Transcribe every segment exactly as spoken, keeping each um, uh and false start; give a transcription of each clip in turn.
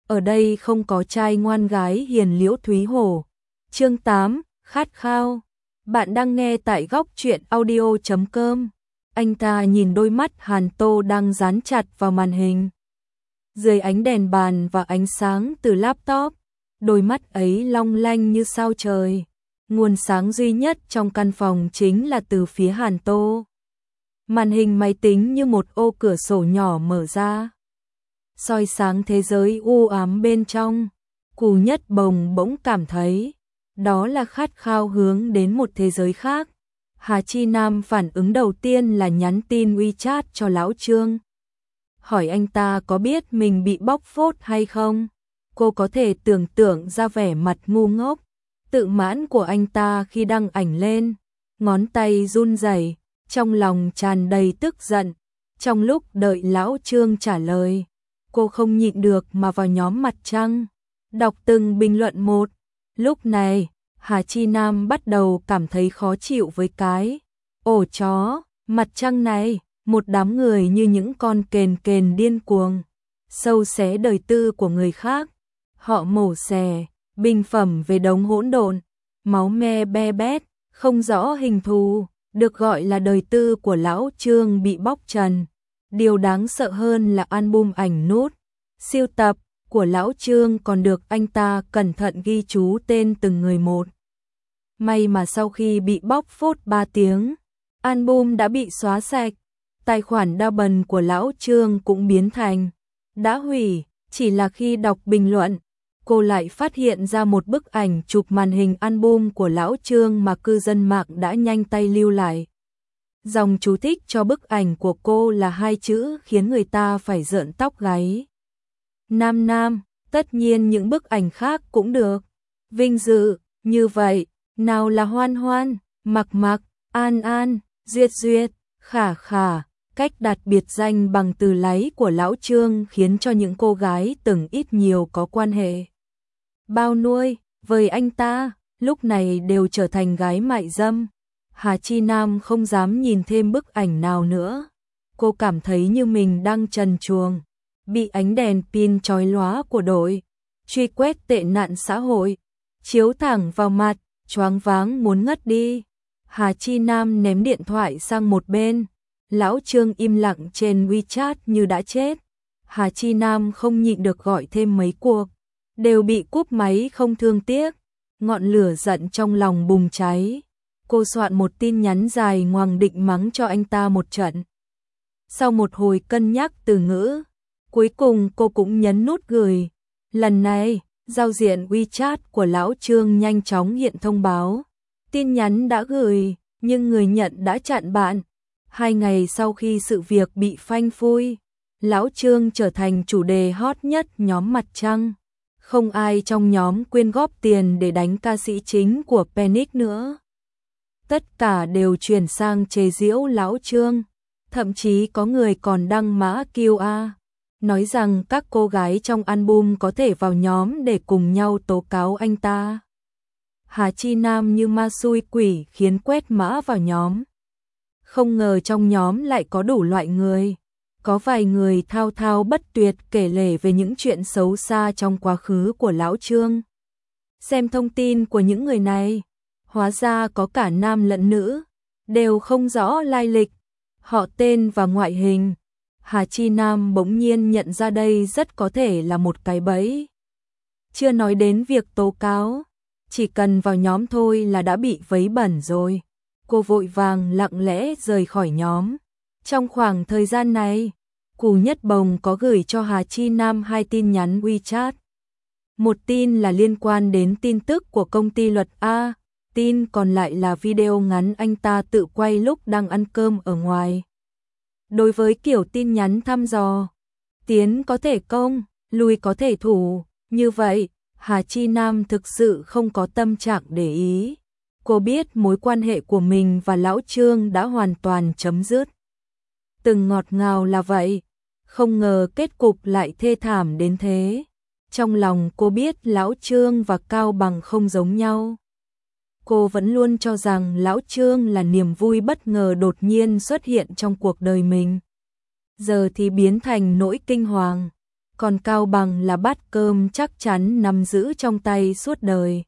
ở đây không có trai ngoan gái hiền Liễu Thúy Hổ. Chương tám, khát khao. Bạn đang nghe tại góc truyện audio chấm com. Anh ta nhìn đôi mắt Hàn Tô đang dán chặt vào màn hình. Dưới ánh đèn bàn và ánh sáng từ laptop, đôi mắt ấy long lanh như sao trời. Nguồn sáng duy nhất trong căn phòng chính là từ phía Hàn Tô. Màn hình máy tính như một ô cửa sổ nhỏ mở ra, soi sáng thế giới u ám bên trong. Cù Nhất Bồng bỗng cảm thấy đó là khát khao hướng đến một thế giới khác. Hà Chi Nam phản ứng đầu tiên là nhắn tin WeChat cho Lão Trương, hỏi anh ta có biết mình bị bóc phốt hay không. Cô có thể tưởng tượng ra vẻ mặt ngu ngốc, tự mãn của anh ta khi đăng ảnh lên, ngón tay run rẩy, trong lòng tràn đầy tức giận. Trong lúc đợi Lão Trương trả lời, cô không nhịn được mà vào nhóm Mặt Trăng, đọc từng bình luận một. Lúc này, Hà Chi Nam bắt đầu cảm thấy khó chịu với cái ổ chó Mặt Trăng này, một đám người như những con kền kền điên cuồng, sâu xé đời tư của người khác. Họ mổ xẻ, bình phẩm về đống hỗn độn, máu me be bét, không rõ hình thù, được gọi là đời tư của Lão Trương bị bóc trần. Điều đáng sợ hơn là album ảnh nút siêu tập của Lão Trương còn được anh ta cẩn thận ghi chú tên từng người một. May mà sau khi bị bóc phốt ba tiếng, album đã bị xóa sạch. Tài khoản Double của Lão Trương cũng biến thành đã hủy. Chỉ là khi đọc bình luận, cô lại phát hiện ra một bức ảnh chụp màn hình album của Lão Trương mà cư dân mạng đã nhanh tay lưu lại. Dòng chú thích cho bức ảnh của cô là hai chữ khiến người ta phải rợn tóc gáy. Nam Nam, tất nhiên những bức ảnh khác cũng được. Vinh dự, như vậy, nào là Hoan Hoan, Mặc Mặc, An An, Duyệt Duyệt, Khả Khả. Cách đặt biệt danh bằng từ láy của Lão Trương khiến cho những cô gái từng ít nhiều có quan hệ bao nuôi với anh ta, lúc này đều trở thành gái mại dâm. Hà Chi Nam không dám nhìn thêm bức ảnh nào nữa. Cô cảm thấy như mình đang trần truồng, bị ánh đèn pin chói lóa của đội truy quét tệ nạn xã hội chiếu thẳng vào mặt, choáng váng muốn ngất đi. Hà Chi Nam ném điện thoại sang một bên. Lão Trương im lặng trên WeChat như đã chết. Hà Chi Nam không nhịn được gọi thêm mấy cuộc, đều bị cúp máy không thương tiếc. Ngọn lửa giận trong lòng bùng cháy. Cô soạn một tin nhắn dài ngoằng định mắng cho anh ta một trận. Sau một hồi cân nhắc từ ngữ, cuối cùng cô cũng nhấn nút gửi. Lần này, giao diện WeChat của Lão Trương nhanh chóng hiện thông báo. Tin nhắn đã gửi, nhưng người nhận đã chặn bạn. Hai ngày sau khi sự việc bị phanh phui, Lão Trương trở thành chủ đề hot nhất nhóm Mặt Trăng. Không ai trong nhóm quyên góp tiền để đánh ca sĩ chính của Panic nữa. Tất cả đều chuyển sang chế giễu Lão Trương. Thậm chí có người còn đăng mã quy rờ, nói rằng các cô gái trong album có thể vào nhóm để cùng nhau tố cáo anh ta. Hà Chi Nam như ma xui quỷ khiến quét mã vào nhóm. Không ngờ trong nhóm lại có đủ loại người. Có vài người thao thao bất tuyệt kể lể về những chuyện xấu xa trong quá khứ của Lão Trương. Xem thông tin của những người này, hóa ra có cả nam lẫn nữ, đều không rõ lai lịch, họ tên và ngoại hình. Hà Chi Nam bỗng nhiên nhận ra đây rất có thể là một cái bẫy. Chưa nói đến việc tố cáo, chỉ cần vào nhóm thôi là đã bị vấy bẩn rồi. Cô vội vàng lặng lẽ rời khỏi nhóm. Trong khoảng thời gian này, Cù Nhất Bồng có gửi cho Hà Chi Nam hai tin nhắn WeChat. Một tin là liên quan đến tin tức của công ty luật A, tin còn lại là video ngắn anh ta tự quay lúc đang ăn cơm ở ngoài. Đối với kiểu tin nhắn thăm dò, tiến có thể công, lui có thể thủ, như vậy, Hà Chi Nam thực sự không có tâm trạng để ý. Cô biết mối quan hệ của mình và Lão Trương đã hoàn toàn chấm dứt. Từng ngọt ngào là vậy, không ngờ kết cục lại thê thảm đến thế. Trong lòng cô biết Lão Trương và Cao Bằng không giống nhau. Cô vẫn luôn cho rằng Lão Trương là niềm vui bất ngờ đột nhiên xuất hiện trong cuộc đời mình. Giờ thì biến thành nỗi kinh hoàng. còn cao bằng là bát cơm chắc chắn nắm giữ trong tay suốt đời.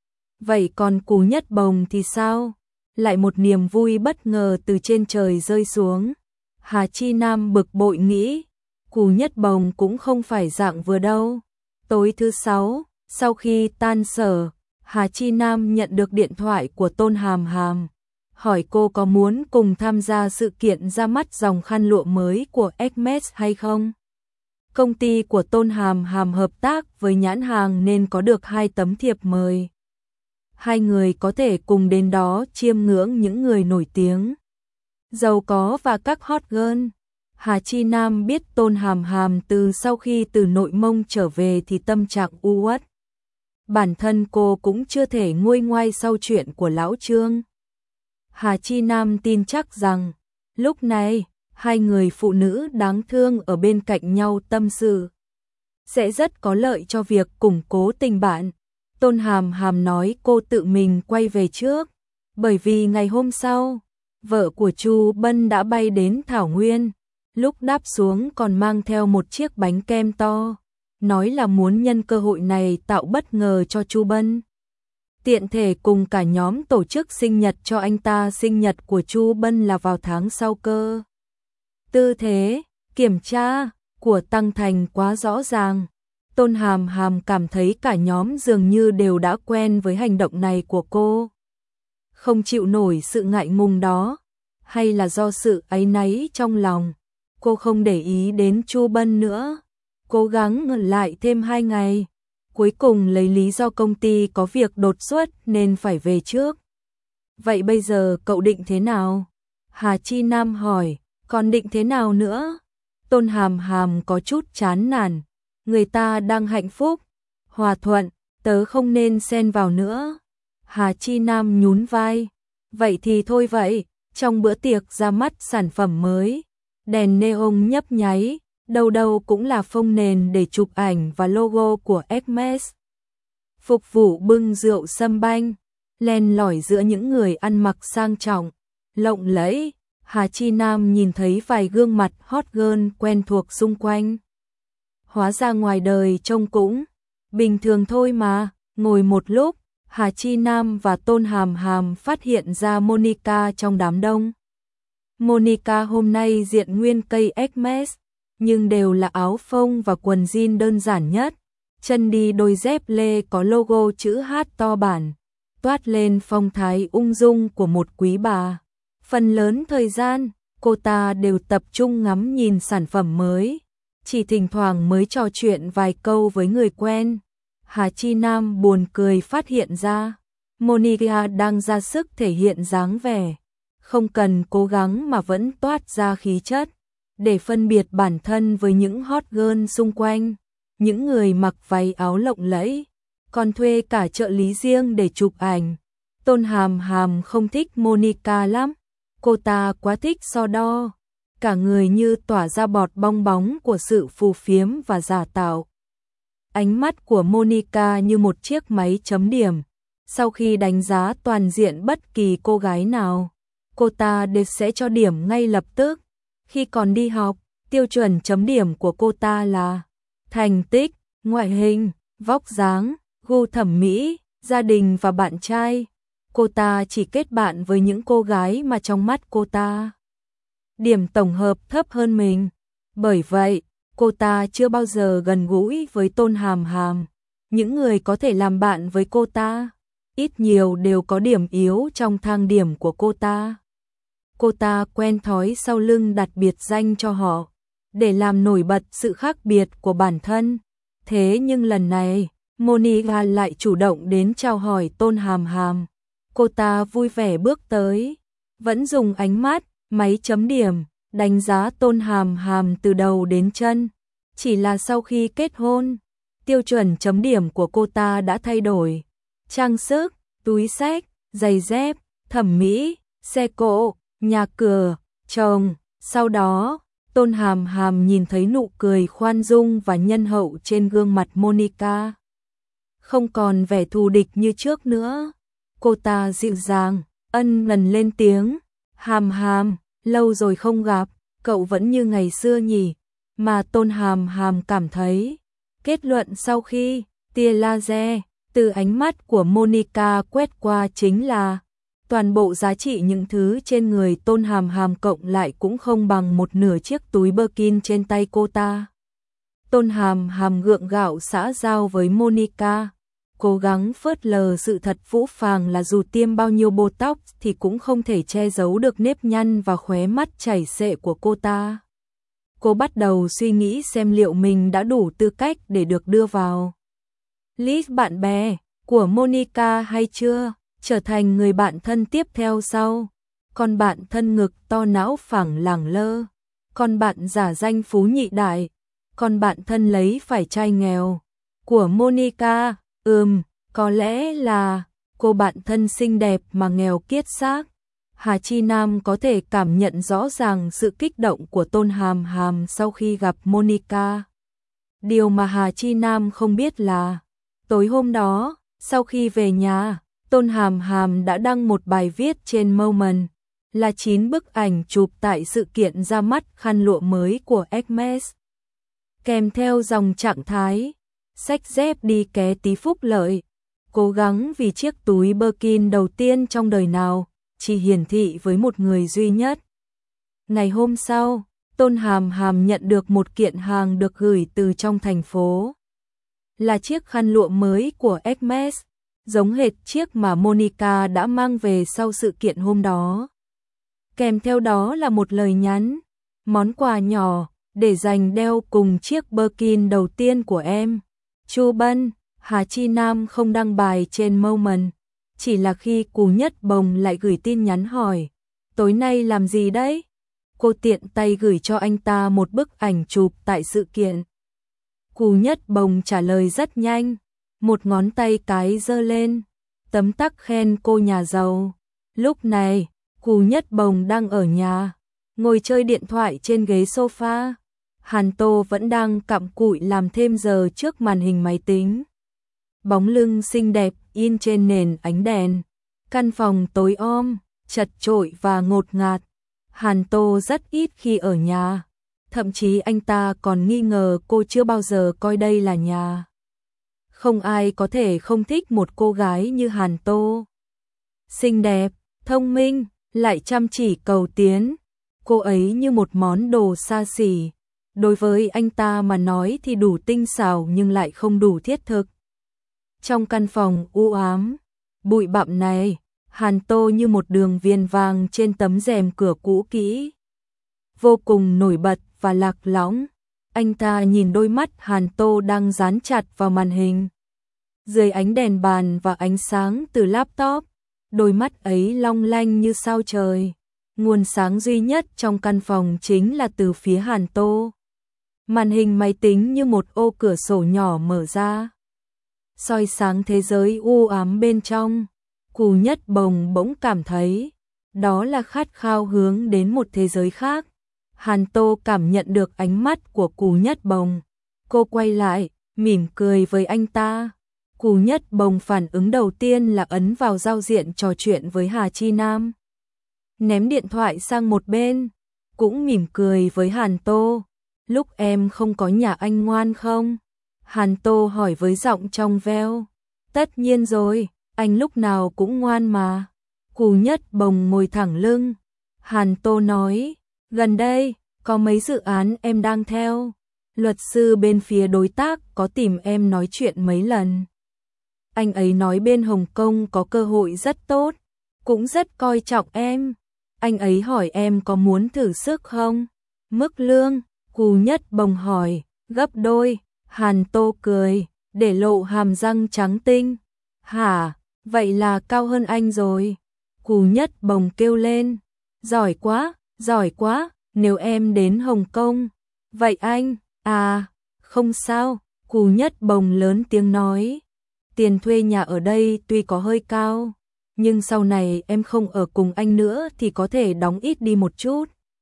Vậy còn Cù Nhất Bồng thì sao? Lại một niềm vui bất ngờ từ trên trời rơi xuống. Hà Chi Nam bực bội nghĩ, Cù Nhất Bồng cũng không phải dạng vừa đâu. Tối thứ sáu, sau khi tan sở, Hà Chi Nam nhận được điện thoại của Tôn Hàm Hàm, hỏi cô có muốn cùng tham gia sự kiện ra mắt dòng khăn lụa mới của Hermes hay không. Công ty của Tôn Hàm Hàm hợp tác với nhãn hàng nên có được hai tấm thiệp mời. Hai người có thể cùng đến đó chiêm ngưỡng những người nổi tiếng, giàu có và các hot girl. Hà Chi Nam biết Tôn Hàm Hàm từ sau khi từ Nội Mông trở về thì tâm trạng u uất. Bản thân cô cũng chưa thể nguôi ngoai sau chuyện của Lão Trương. Hà Chi Nam tin chắc rằng, lúc này, hai người phụ nữ đáng thương ở bên cạnh nhau tâm sự sẽ rất có lợi cho việc củng cố tình bạn. Tôn Hàm Hàm nói cô tự mình quay về trước, bởi vì ngày hôm sau, vợ của Chu Bân đã bay đến Thảo Nguyên, lúc đáp xuống còn mang theo một chiếc bánh kem to, nói là muốn nhân cơ hội này tạo bất ngờ cho Chu Bân. Tiện thể cùng cả nhóm tổ chức sinh nhật cho anh ta. Sinh nhật của Chu Bân là vào tháng sau cơ. Tư thế, kiểm tra của Tăng Thành quá rõ ràng. Tôn Hàm Hàm cảm thấy cả nhóm dường như đều đã quen với hành động này của cô. Không chịu nổi sự ngại ngùng đó, hay là do sự áy náy trong lòng, cô không để ý đến Chu Bân nữa, cố gắng ngừng lại thêm hai ngày. Cuối cùng lấy lý do công ty có việc đột xuất nên phải về trước. Vậy bây giờ cậu định thế nào? Hà Chi Nam hỏi, còn định thế nào nữa? Tôn Hàm Hàm có chút chán nản, người ta đang hạnh phúc, hòa thuận, tớ không nên xen vào nữa. Hà Chi Nam nhún vai, vậy thì thôi vậy. Trong bữa tiệc ra mắt sản phẩm mới, đèn neon nhấp nháy, đâu đâu cũng là phông nền để chụp ảnh và logo của Hermes. Phục vụ bưng rượu sâm banh, len lỏi giữa những người ăn mặc sang trọng, lộng lẫy. Hà Chi Nam nhìn thấy vài gương mặt hot girl quen thuộc xung quanh. Hóa ra ngoài đời trông cũng bình thường thôi mà. Ngồi một lúc, Hà Chi Nam và Tôn Hàm Hàm phát hiện ra Monica trong đám đông. Monica hôm nay diện nguyên cây Hermes, nhưng đều là áo phông và quần jean đơn giản nhất. Chân đi đôi dép lê có logo chữ H to bản, toát lên phong thái ung dung của một quý bà. Phần lớn thời gian, cô ta đều tập trung ngắm nhìn sản phẩm mới, chỉ thỉnh thoảng mới trò chuyện vài câu với người quen. Hà Chi Nam buồn cười phát hiện ra, Monica đang ra sức thể hiện dáng vẻ, không cần cố gắng mà vẫn toát ra khí chất, để phân biệt bản thân với những hot girl xung quanh, những người mặc váy áo lộng lẫy, còn thuê cả trợ lý riêng để chụp ảnh. Tôn Hàm Hàm không thích Monica lắm, cô ta quá thích so đo, cả người như tỏa ra bọt bong bóng của sự phù phiếm và giả tạo. Ánh mắt của Monica như một chiếc máy chấm điểm, sau khi đánh giá toàn diện bất kỳ cô gái nào, cô ta đều sẽ cho điểm ngay lập tức. Khi còn đi học, tiêu chuẩn chấm điểm của cô ta là thành tích, ngoại hình, vóc dáng, gu thẩm mỹ, gia đình và bạn trai. Cô ta chỉ kết bạn với những cô gái mà trong mắt cô ta điểm tổng hợp thấp hơn mình. Bởi vậy, cô ta chưa bao giờ gần gũi với Tôn Hàm Hàm. Những người có thể làm bạn với cô ta, ít nhiều đều có điểm yếu trong thang điểm của cô ta. Cô ta quen thói sau lưng đặt biệt danh cho họ, để làm nổi bật sự khác biệt của bản thân. Thế nhưng lần này, Monica lại chủ động đến chào hỏi Tôn Hàm Hàm. Cô ta vui vẻ bước tới, vẫn dùng ánh mắt, máy chấm điểm, đánh giá Tôn Hàm Hàm từ đầu đến chân. Chỉ là sau khi kết hôn, tiêu chuẩn chấm điểm của cô ta đã thay đổi. Trang sức, túi xách, giày dép, thẩm mỹ, xe cộ, nhà cửa, chồng. Sau đó, Tôn Hàm Hàm nhìn thấy nụ cười khoan dung và nhân hậu trên gương mặt Monica. Không còn vẻ thù địch như trước nữa. Cô ta dịu dàng, ân lần lên tiếng. Hàm Hàm, lâu rồi không gặp, cậu vẫn như ngày xưa nhỉ? mà Tôn Hàm Hàm cảm thấy. Kết luận sau khi tia laser từ ánh mắt của Monica quét qua chính là toàn bộ giá trị những thứ trên người Tôn Hàm Hàm cộng lại cũng không bằng một nửa chiếc túi Birkin trên tay cô ta. Tôn Hàm Hàm gượng gạo xã giao với Monica, cố gắng phớt lờ sự thật phũ phàng là dù tiêm bao nhiêu Botox thì cũng không thể che giấu được nếp nhăn và khóe mắt chảy xệ của cô ta. Cô bắt đầu suy nghĩ xem liệu mình đã đủ tư cách để được đưa vào list bạn bè của Monica hay chưa, trở thành người bạn thân tiếp theo sau. Còn bạn thân ngực to não phẳng lẳng lơ, còn bạn giả danh phú nhị đại, còn bạn thân lấy phải trai nghèo của Monica. Ừm, có lẽ là cô bạn thân xinh đẹp mà nghèo kiết xác. Hà Chi Nam có thể cảm nhận rõ ràng sự kích động của Tôn Hàm Hàm sau khi gặp Monica. Điều mà Hà Chi Nam không biết là tối hôm đó, sau khi về nhà, Tôn Hàm Hàm đã đăng một bài viết trên Moment, là chín bức ảnh chụp tại sự kiện ra mắt khăn lụa mới của Hermes, kèm theo dòng trạng thái xách dép đi ké tí phúc lợi, cố gắng vì chiếc túi Birkin đầu tiên trong đời nào chỉ hiển thị với một người duy nhất. Ngày hôm sau, Tôn Hàm Hàm nhận được một kiện hàng được gửi từ trong thành phố. Là chiếc khăn lụa mới của Hermes, giống hệt chiếc mà Monica đã mang về sau sự kiện hôm đó. Kèm theo đó là một lời nhắn, món quà nhỏ để dành đeo cùng chiếc Birkin đầu tiên của em. Chu Bân. Hà Chi Nam không đăng bài trên Moment, chỉ là khi Cù Nhất Bồng lại gửi tin nhắn hỏi, tối nay làm gì đấy? Cô tiện tay gửi cho anh ta một bức ảnh chụp tại sự kiện. Cù Nhất Bồng trả lời rất nhanh, một ngón tay cái giơ lên, tấm tắc khen cô nhà giàu. Lúc này, Cù Nhất Bồng đang ở nhà, ngồi chơi điện thoại trên ghế sofa. Hàn Tô vẫn đang cặm cụi làm thêm giờ trước màn hình máy tính. Bóng lưng xinh đẹp in trên nền ánh đèn. Căn phòng tối om, chật chội và ngột ngạt. Hàn Tô rất ít khi ở nhà. Thậm chí anh ta còn nghi ngờ cô chưa bao giờ coi đây là nhà. Không ai có thể không thích một cô gái như Hàn Tô. Xinh đẹp, thông minh, lại chăm chỉ cầu tiến. Cô ấy như một món đồ xa xỉ. Đối với anh ta mà nói thì đủ tinh xảo nhưng lại không đủ thiết thực. Trong căn phòng u ám, bụi bặm này, Hàn Tô như một đường viền vàng trên tấm rèm cửa cũ kỹ. Vô cùng nổi bật và lạc lõng. Anh ta nhìn đôi mắt Hàn Tô đang dán chặt vào màn hình. Dưới ánh đèn bàn và ánh sáng từ laptop, đôi mắt ấy long lanh như sao trời. Nguồn sáng duy nhất trong căn phòng chính là từ phía Hàn Tô. Màn hình máy tính như một ô cửa sổ nhỏ mở ra, soi sáng thế giới u ám bên trong. Cù Nhất Bồng bỗng cảm thấy đó là khát khao hướng đến một thế giới khác. Hàn Tô cảm nhận được ánh mắt của Cù Nhất Bồng. Cô quay lại, mỉm cười với anh ta. Cù Nhất Bồng phản ứng đầu tiên là ấn vào giao diện trò chuyện với Hà Chi Nam. Ném điện thoại sang một bên, cũng mỉm cười với Hàn Tô. Lúc em không có nhà anh ngoan không? Hàn Tô hỏi với giọng trong veo. Tất nhiên rồi, anh lúc nào cũng ngoan mà. Cù Nhất Bồng ngồi thẳng lưng. Hàn Tô nói, gần đây, có mấy dự án em đang theo. Luật sư bên phía đối tác có tìm em nói chuyện mấy lần. Anh ấy nói bên Hồng Kông có cơ hội rất tốt, cũng rất coi trọng em. Anh ấy hỏi em có muốn thử sức không? Mức lương? Cù Nhất Bồng hỏi, gấp đôi. Hàn Tô cười, để lộ hàm răng trắng tinh. Hả, vậy là cao hơn anh rồi. Cù Nhất Bồng kêu lên, giỏi quá, giỏi quá, nếu em đến Hồng Kông. Vậy anh, à, không sao. Cù Nhất Bồng lớn tiếng nói, tiền thuê nhà ở đây tuy có hơi cao, nhưng sau này em không ở cùng anh nữa thì có thể đóng ít đi một chút.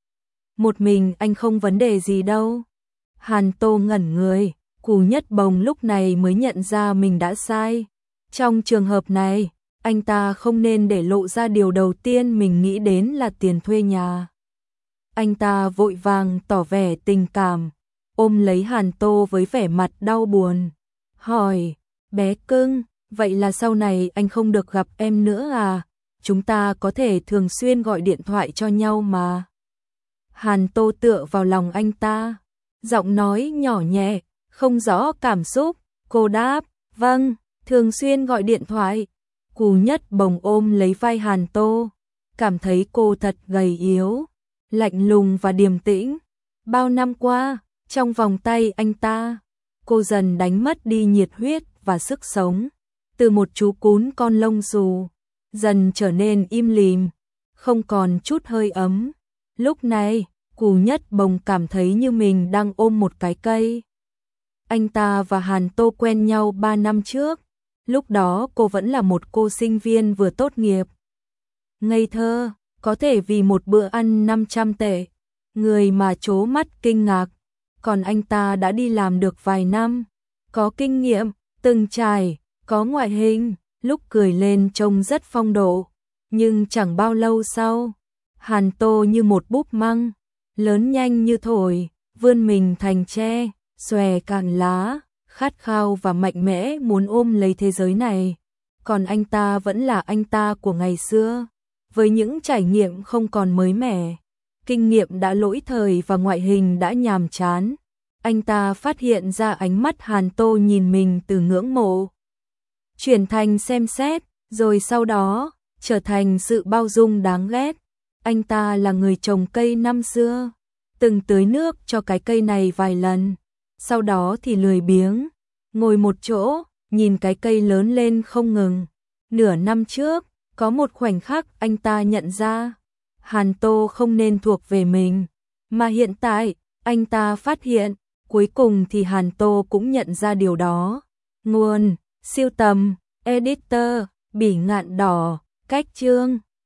Một mình anh không vấn đề gì đâu. Hàn Tô ngẩn người, Cù Nhất Bồng lúc này mới nhận ra mình đã sai. Trong trường hợp này, anh ta không nên để lộ ra điều đầu tiên mình nghĩ đến là tiền thuê nhà. Anh ta vội vàng tỏ vẻ tình cảm. ôm lấy Hàn Tô với vẻ mặt đau buồn. Hỏi, bé cưng, vậy là sau này anh không được gặp em nữa à? Chúng ta có thể thường xuyên gọi điện thoại cho nhau mà. Hàn Tô tựa vào lòng anh ta, giọng nói nhỏ nhẹ, không rõ cảm xúc. Cô đáp, vâng, thường xuyên gọi điện thoại. Cù Nhất Bồng ôm lấy vai Hàn Tô, cảm thấy cô thật gầy yếu, lạnh lùng và điềm tĩnh. Bao năm qua, trong vòng tay anh ta, cô dần đánh mất đi nhiệt huyết và sức sống. Từ một chú cún con lông xù, dần trở nên im lìm, không còn chút hơi ấm. Lúc này, Cù Nhất Bồng cảm thấy như mình đang ôm một cái cây. Anh ta và Hàn Tô quen nhau ba năm trước, lúc đó cô vẫn là một cô sinh viên vừa tốt nghiệp. Ngây thơ, có thể vì một bữa ăn năm trăm tệ, người mà trố mắt kinh ngạc. Còn anh ta đã đi làm được vài năm, có kinh nghiệm, từng trải, có ngoại hình, lúc cười lên trông rất phong độ. Nhưng chẳng bao lâu sau, Hàn Tô như một búp măng, lớn nhanh như thổi, vươn mình thành tre, xòe cành lá, khát khao và mạnh mẽ muốn ôm lấy thế giới này. Còn anh ta vẫn là anh ta của ngày xưa, với những trải nghiệm không còn mới mẻ, kinh nghiệm đã lỗi thời và ngoại hình đã nhàm chán. Anh ta phát hiện ra ánh mắt Hàn Tô nhìn mình từ ngưỡng mộ, chuyển thành xem xét, rồi sau đó trở thành sự bao dung đáng ghét. Anh ta là người trồng cây năm xưa, từng tưới nước cho cái cây này vài lần, sau đó thì lười biếng, ngồi một chỗ, nhìn cái cây lớn lên không ngừng. Nửa năm trước, có một khoảnh khắc anh ta nhận ra, Hàn Tô không nên thuộc về mình, mà hiện tại, anh ta phát hiện, cuối cùng thì Hàn Tô cũng nhận ra điều đó. Nguồn, siêu tầm, editor, Bỉ Ngạn Đỏ, cách chương.